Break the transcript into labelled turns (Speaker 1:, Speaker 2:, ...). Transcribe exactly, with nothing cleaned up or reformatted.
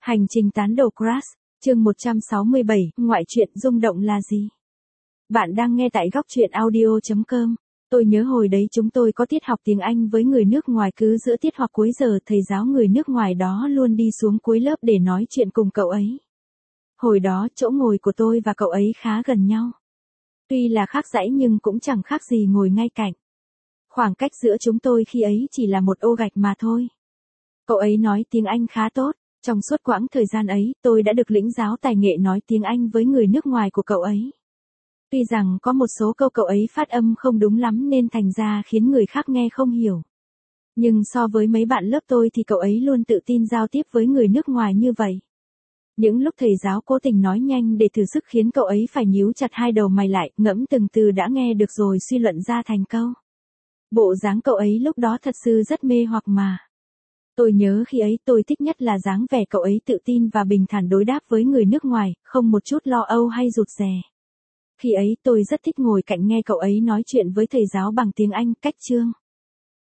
Speaker 1: Hành trình tán đồ Crush, chương một trăm sáu mươi bảy, ngoại truyện rung động là gì? Bạn đang nghe tại góc truyện audio chấm com. Tôi nhớ hồi đấy chúng tôi có tiết học tiếng Anh với người nước ngoài, cứ giữa tiết hoặc cuối giờ thầy giáo người nước ngoài đó luôn đi xuống cuối lớp để nói chuyện cùng cậu ấy. Hồi đó chỗ ngồi của tôi và cậu ấy khá gần nhau. Tuy là khác dãy nhưng cũng chẳng khác gì ngồi ngay cạnh. Khoảng cách giữa chúng tôi khi ấy chỉ là một ô gạch mà thôi. Cậu ấy nói tiếng Anh khá tốt. Trong suốt quãng thời gian ấy, tôi đã được lĩnh giáo tài nghệ nói tiếng Anh với người nước ngoài của cậu ấy. Tuy rằng có một số câu cậu ấy phát âm không đúng lắm nên thành ra khiến người khác nghe không hiểu. Nhưng so với mấy bạn lớp tôi thì cậu ấy luôn tự tin giao tiếp với người nước ngoài như vậy. Những lúc thầy giáo cố tình nói nhanh để thử sức khiến cậu ấy phải nhíu chặt hai đầu mày lại, ngẫm từng từ đã nghe được rồi suy luận ra thành câu. Bộ dáng cậu ấy lúc đó thật sự rất mê hoặc mà. Tôi nhớ khi ấy tôi thích nhất là dáng vẻ cậu ấy tự tin và bình thản đối đáp với người nước ngoài, không một chút lo âu hay rụt rè. Khi ấy tôi rất thích ngồi cạnh nghe cậu ấy nói chuyện với thầy giáo bằng tiếng Anh cách chương.